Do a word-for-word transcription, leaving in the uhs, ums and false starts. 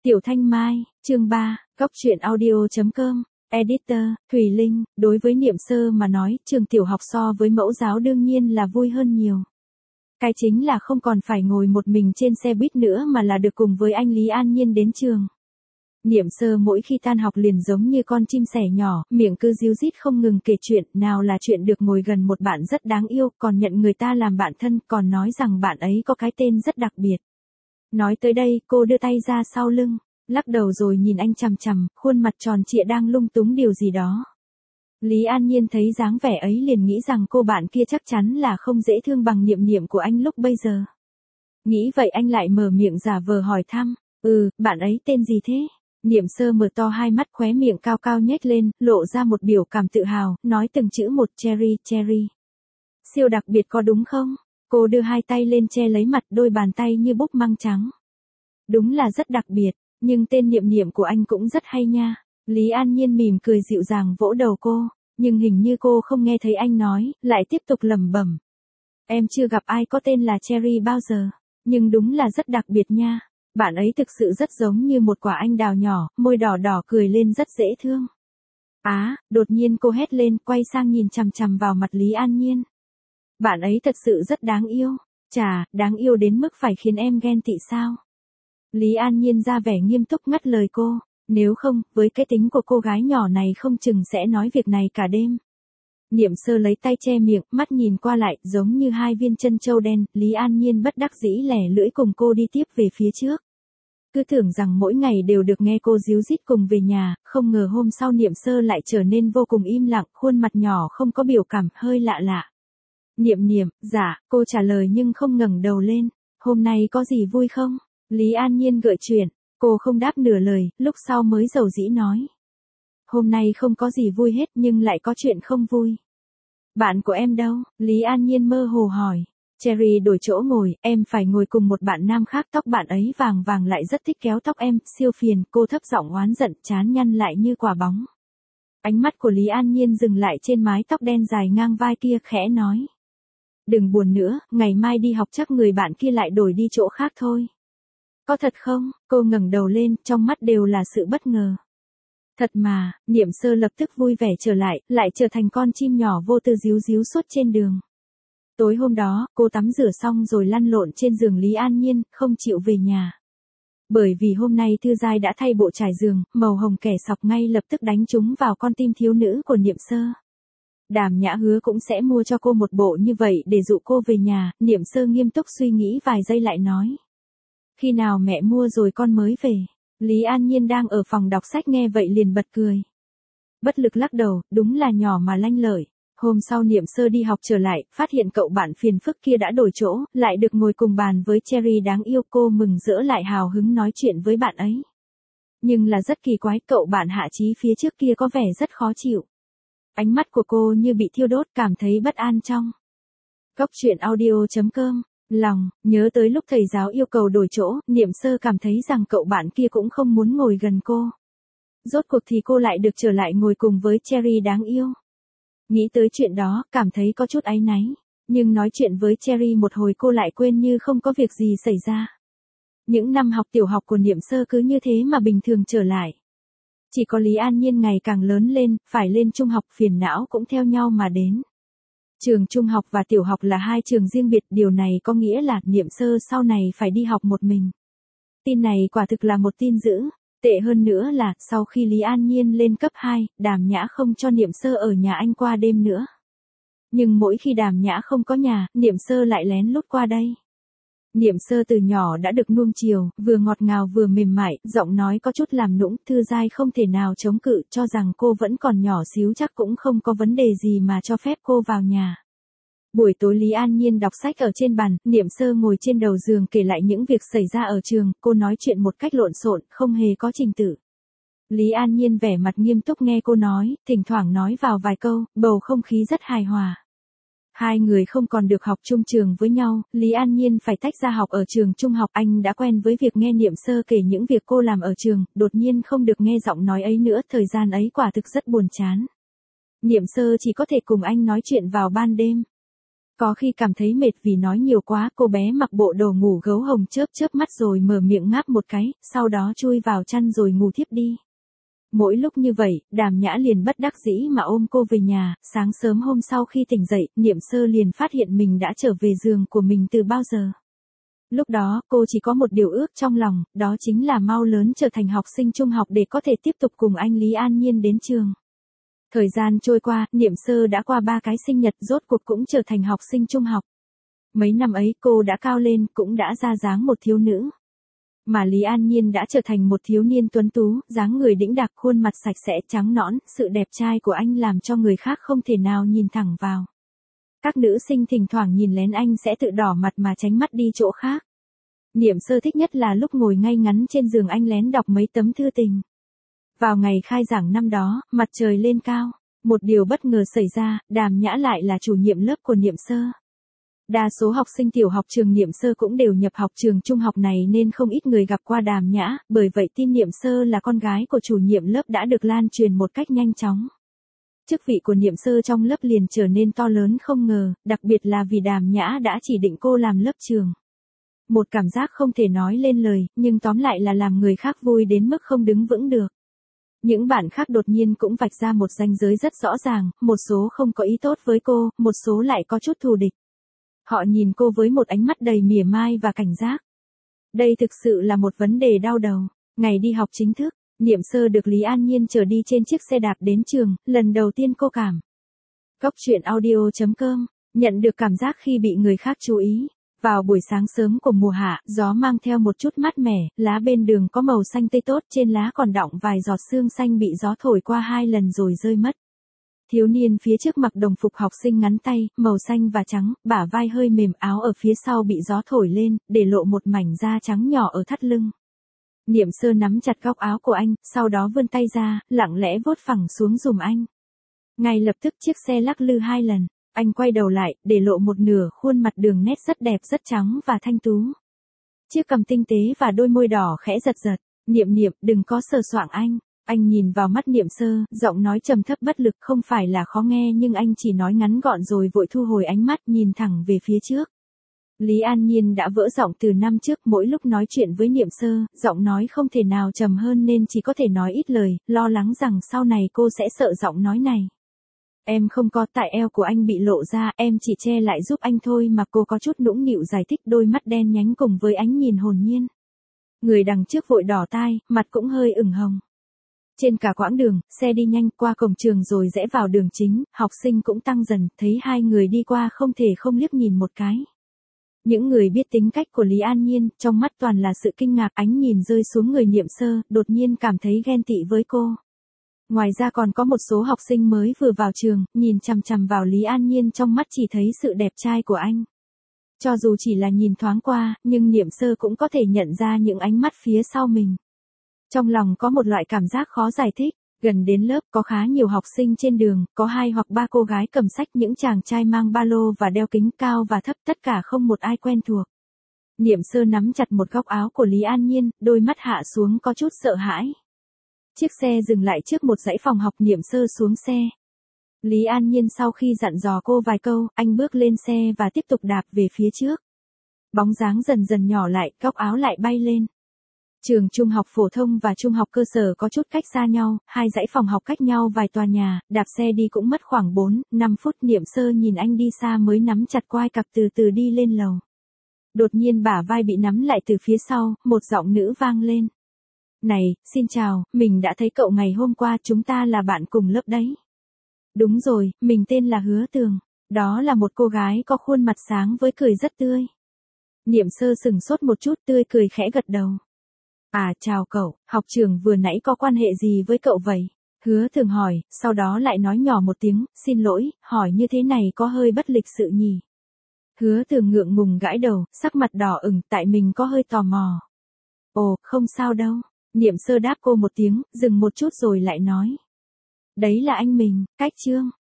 Tiểu Thanh Mai, chương ba, Góc truyện audio chấm com, Editor, Thùy Linh, đối với Niệm Sơ mà nói, trường tiểu học so với mẫu giáo đương nhiên là vui hơn nhiều. Cái chính là không còn phải ngồi một mình trên xe buýt nữa mà là được cùng với anh Lý An Nhiên đến trường. Niệm Sơ mỗi khi tan học liền giống như con chim sẻ nhỏ, miệng cứ ríu rít không ngừng kể chuyện, nào là chuyện được ngồi gần một bạn rất đáng yêu, còn nhận người ta làm bạn thân, còn nói rằng bạn ấy có cái tên rất đặc biệt. Nói tới đây, cô đưa tay ra sau lưng, lắc đầu rồi nhìn anh chằm chằm, khuôn mặt tròn trịa đang lung túng điều gì đó. Lý An Nhiên thấy dáng vẻ ấy liền nghĩ rằng cô bạn kia chắc chắn là không dễ thương bằng Niệm Niệm của anh lúc bây giờ. Nghĩ vậy anh lại mở miệng giả vờ hỏi thăm, ừ, bạn ấy tên gì thế? Niệm Sơ mở to hai mắt, khóe miệng cao cao nhếch lên, lộ ra một biểu cảm tự hào, nói từng chữ một, Cherry, Cherry. Siêu đặc biệt có đúng không? Cô đưa hai tay lên che lấy mặt, đôi bàn tay như búp măng trắng. Đúng là rất đặc biệt, nhưng tên Niệm Niệm của anh cũng rất hay nha. Lý An Nhiên mỉm cười dịu dàng vỗ đầu cô, nhưng hình như cô không nghe thấy anh nói, lại tiếp tục lẩm bẩm. Em chưa gặp ai có tên là Cherry bao giờ, nhưng đúng là rất đặc biệt nha. Bạn ấy thực sự rất giống như một quả anh đào nhỏ, môi đỏ đỏ cười lên rất dễ thương. Á, à, đột nhiên cô hét lên, quay sang nhìn chằm chằm vào mặt Lý An Nhiên. Bạn ấy thật sự rất đáng yêu. Chà, đáng yêu đến mức phải khiến em ghen tị sao? Lý An Nhiên ra vẻ nghiêm túc ngắt lời cô. Nếu không, với cái tính của cô gái nhỏ này không chừng sẽ nói việc này cả đêm. Niệm Sơ lấy tay che miệng, mắt nhìn qua lại, giống như hai viên chân châu đen. Lý An Nhiên bất đắc dĩ lẻ lưỡi cùng cô đi tiếp về phía trước. Cứ tưởng rằng mỗi ngày đều được nghe cô díu dít cùng về nhà, không ngờ hôm sau Niệm Sơ lại trở nên vô cùng im lặng, khuôn mặt nhỏ không có biểu cảm, hơi lạ lạ. Niệm Niệm, dạ, cô trả lời nhưng không ngẩng đầu lên. Hôm nay có gì vui không? Lý An Nhiên gợi chuyện, cô không đáp nửa lời, lúc sau mới dầu dĩ nói. Hôm nay không có gì vui hết nhưng lại có chuyện không vui. Bạn của em đâu? Lý An Nhiên mơ hồ hỏi. Cherry đổi chỗ ngồi, em phải ngồi cùng một bạn nam khác, tóc bạn ấy vàng vàng lại rất thích kéo tóc em, siêu phiền, cô thấp giọng oán giận, trán nhăn lại như quả bóng. Ánh mắt của Lý An Nhiên dừng lại trên mái tóc đen dài ngang vai kia, khẽ nói. Đừng buồn nữa, ngày mai đi học chắc người bạn kia lại đổi đi chỗ khác thôi. Có thật không? Cô ngẩng đầu lên, trong mắt đều là sự bất ngờ. Thật mà, Niệm Sơ lập tức vui vẻ trở lại, lại trở thành con chim nhỏ vô tư díu díu suốt trên đường. Tối hôm đó, cô tắm rửa xong rồi lăn lộn trên giường Lý An Nhiên, không chịu về nhà. Bởi vì hôm nay Thư Giai đã thay bộ trải giường, màu hồng kẻ sọc ngay lập tức đánh trúng vào con tim thiếu nữ của Niệm Sơ. Đàm Nhã hứa cũng sẽ mua cho cô một bộ như vậy để dụ cô về nhà, Niệm Sơ nghiêm túc suy nghĩ vài giây lại nói. Khi nào mẹ mua rồi con mới về? Lý An Nhiên đang ở phòng đọc sách nghe vậy liền bật cười. Bất lực lắc đầu, đúng là nhỏ mà lanh lợi. Hôm sau Niệm Sơ đi học trở lại, phát hiện cậu bạn phiền phức kia đã đổi chỗ, lại được ngồi cùng bàn với Cherry đáng yêu, cô mừng rỡ lại hào hứng nói chuyện với bạn ấy. Nhưng là rất kỳ quái, cậu bạn Hạ Chí phía trước kia có vẻ rất khó chịu. Ánh mắt của cô như bị thiêu đốt, cảm thấy bất an trong. Góc truyện audio chấm com, lòng, nhớ tới lúc thầy giáo yêu cầu đổi chỗ, Niệm Sơ cảm thấy rằng cậu bạn kia cũng không muốn ngồi gần cô. Rốt cuộc thì cô lại được trở lại ngồi cùng với Cherry đáng yêu. Nghĩ tới chuyện đó, cảm thấy có chút áy náy. Nhưng nói chuyện với Cherry một hồi cô lại quên như không có việc gì xảy ra. Những năm học tiểu học của Niệm Sơ cứ như thế mà bình thường trở lại. Chỉ có Lý An Nhiên ngày càng lớn lên, phải lên trung học, phiền não cũng theo nhau mà đến. Trường trung học và tiểu học là hai trường riêng biệt, điều này có nghĩa là Niệm Sơ sau này phải đi học một mình. Tin này quả thực là một tin dữ. Tệ hơn nữa là, sau khi Lý An Nhiên lên cấp hai, Đàm Nhã không cho Niệm Sơ ở nhà anh qua đêm nữa. Nhưng mỗi khi Đàm Nhã không có nhà, Niệm Sơ lại lén lút qua đây. Niệm Sơ từ nhỏ đã được nuông chiều, vừa ngọt ngào vừa mềm mại, giọng nói có chút làm nũng, Thư Giai không thể nào chống cự, cho rằng cô vẫn còn nhỏ xíu chắc cũng không có vấn đề gì mà cho phép cô vào nhà. Buổi tối Lý An Nhiên đọc sách ở trên bàn, Niệm Sơ ngồi trên đầu giường kể lại những việc xảy ra ở trường, cô nói chuyện một cách lộn xộn, không hề có trình tự. Lý An Nhiên vẻ mặt nghiêm túc nghe cô nói, thỉnh thoảng nói vào vài câu, bầu không khí rất hài hòa. Hai người không còn được học chung trường với nhau, Lý An Nhiên phải tách ra học ở trường trung học, anh đã quen với việc nghe Niệm Sơ kể những việc cô làm ở trường, đột nhiên không được nghe giọng nói ấy nữa, thời gian ấy quả thực rất buồn chán. Niệm Sơ chỉ có thể cùng anh nói chuyện vào ban đêm. Có khi cảm thấy mệt vì nói nhiều quá, cô bé mặc bộ đồ ngủ gấu hồng chớp chớp mắt rồi mở miệng ngáp một cái, sau đó chui vào chăn rồi ngủ thiếp đi. Mỗi lúc như vậy, Đàm Nhã liền bất đắc dĩ mà ôm cô về nhà, sáng sớm hôm sau khi tỉnh dậy, Niệm Sơ liền phát hiện mình đã trở về giường của mình từ bao giờ. Lúc đó, cô chỉ có một điều ước trong lòng, đó chính là mau lớn trở thành học sinh trung học để có thể tiếp tục cùng anh Lý An Nhiên đến trường. Thời gian trôi qua, Niệm Sơ đã qua ba cái sinh nhật, rốt cuộc cũng trở thành học sinh trung học. Mấy năm ấy cô đã cao lên, cũng đã ra dáng một thiếu nữ. Mà Lý An Nhiên đã trở thành một thiếu niên tuấn tú, dáng người đĩnh đạc, khuôn mặt sạch sẽ trắng nõn, sự đẹp trai của anh làm cho người khác không thể nào nhìn thẳng vào. Các nữ sinh thỉnh thoảng nhìn lén anh sẽ tự đỏ mặt mà tránh mắt đi chỗ khác. Niệm Sơ thích nhất là lúc ngồi ngay ngắn trên giường anh lén đọc mấy tấm thư tình. Vào ngày khai giảng năm đó, mặt trời lên cao, một điều bất ngờ xảy ra, Đàm Nhã lại là chủ nhiệm lớp của Niệm Sơ. Đa số học sinh tiểu học trường Niệm Sơ cũng đều nhập học trường trung học này nên không ít người gặp qua Đàm Nhã, bởi vậy tin Niệm Sơ là con gái của chủ nhiệm lớp đã được lan truyền một cách nhanh chóng. Chức vị của Niệm Sơ trong lớp liền trở nên to lớn không ngờ, đặc biệt là vì Đàm Nhã đã chỉ định cô làm lớp trưởng. Một cảm giác không thể nói lên lời, nhưng tóm lại là làm người khác vui đến mức không đứng vững được. Những bạn khác đột nhiên cũng vạch ra một ranh giới rất rõ ràng, một số không có ý tốt với cô, một số lại có chút thù địch. Họ nhìn cô với một ánh mắt đầy mỉa mai và cảnh giác. Đây thực sự là một vấn đề đau đầu. Ngày đi học chính thức, Niệm Sơ được Lý An Nhiên chở đi trên chiếc xe đạp đến trường, lần đầu tiên cô cảm. Cốc truyện audio chấm com, nhận được cảm giác khi bị người khác chú ý. Vào buổi sáng sớm của mùa hạ, gió mang theo một chút mát mẻ, lá bên đường có màu xanh tươi tốt, trên lá còn đọng vài giọt sương xanh bị gió thổi qua hai lần rồi rơi mất. Thiếu niên phía trước mặc đồng phục học sinh ngắn tay, màu xanh và trắng, bả vai hơi mềm, áo ở phía sau bị gió thổi lên, để lộ một mảnh da trắng nhỏ ở thắt lưng. Niệm Sơ nắm chặt góc áo của anh, sau đó vươn tay ra, lặng lẽ vuốt phẳng xuống giùm anh. Ngay lập tức chiếc xe lắc lư hai lần. Anh quay đầu lại, để lộ một nửa khuôn mặt đường nét rất đẹp, rất trắng và thanh tú. Chiếc cằm tinh tế và đôi môi đỏ khẽ giật giật. Niệm Niệm, đừng có sờ soạng anh. Anh nhìn vào mắt Niệm Sơ, giọng nói trầm thấp bất lực, không phải là khó nghe nhưng anh chỉ nói ngắn gọn rồi vội thu hồi ánh mắt, nhìn thẳng về phía trước. Lý An Nhiên đã vỡ giọng từ năm trước, mỗi lúc nói chuyện với Niệm Sơ, giọng nói không thể nào trầm hơn nên chỉ có thể nói ít lời, lo lắng rằng sau này cô sẽ sợ giọng nói này. Em không có, tại eo của anh bị lộ ra, em chỉ che lại giúp anh thôi mà. Cô có chút nũng nịu giải thích, đôi mắt đen nhánh cùng với ánh nhìn hồn nhiên. Người đằng trước vội đỏ tai, mặt cũng hơi ửng hồng. Trên cả quãng đường, xe đi nhanh qua cổng trường rồi rẽ vào đường chính, học sinh cũng tăng dần, thấy hai người đi qua không thể không liếc nhìn một cái. Những người biết tính cách của Lý An Nhiên, trong mắt toàn là sự kinh ngạc, ánh nhìn rơi xuống người Niệm Sơ, đột nhiên cảm thấy ghen tị với cô. Ngoài ra còn có một số học sinh mới vừa vào trường, nhìn chằm chằm vào Lý An Nhiên trong mắt chỉ thấy sự đẹp trai của anh. Cho dù chỉ là nhìn thoáng qua, nhưng Niệm Sơ cũng có thể nhận ra những ánh mắt phía sau mình. Trong lòng có một loại cảm giác khó giải thích, gần đến lớp có khá nhiều học sinh trên đường, có hai hoặc ba cô gái cầm sách, những chàng trai mang ba lô và đeo kính cao và thấp, tất cả không một ai quen thuộc. Niệm Sơ nắm chặt một góc áo của Lý An Nhiên, đôi mắt hạ xuống có chút sợ hãi. Chiếc xe dừng lại trước một dãy phòng học, Niệm Sơ xuống xe. Lý An Nhiên sau khi dặn dò cô vài câu, anh bước lên xe và tiếp tục đạp về phía trước. Bóng dáng dần dần nhỏ lại, góc áo lại bay lên. Trường trung học phổ thông và trung học cơ sở có chút cách xa nhau, hai dãy phòng học cách nhau vài tòa nhà, đạp xe đi cũng mất khoảng bốn, năm phút. Niệm Sơ nhìn anh đi xa mới nắm chặt quai cặp từ từ đi lên lầu. Đột nhiên bả vai bị nắm lại từ phía sau, một giọng nữ vang lên. Này, xin chào, mình đã thấy cậu ngày hôm qua, chúng ta là bạn cùng lớp đấy. Đúng rồi, mình tên là Hứa Tường. Đó là một cô gái có khuôn mặt sáng với cười rất tươi. Niệm Sơ sừng sốt một chút, tươi cười khẽ gật đầu. À, chào cậu, học trưởng vừa nãy có quan hệ gì với cậu vậy? Hứa Tường hỏi, sau đó lại nói nhỏ một tiếng, xin lỗi, hỏi như thế này có hơi bất lịch sự nhỉ. Hứa Tường ngượng ngùng gãi đầu, sắc mặt đỏ ửng, tại mình có hơi tò mò. Ồ, không sao đâu. Niệm Sơ đáp cô một tiếng, dừng một chút rồi lại nói. Đấy là anh mình, Cách Trương.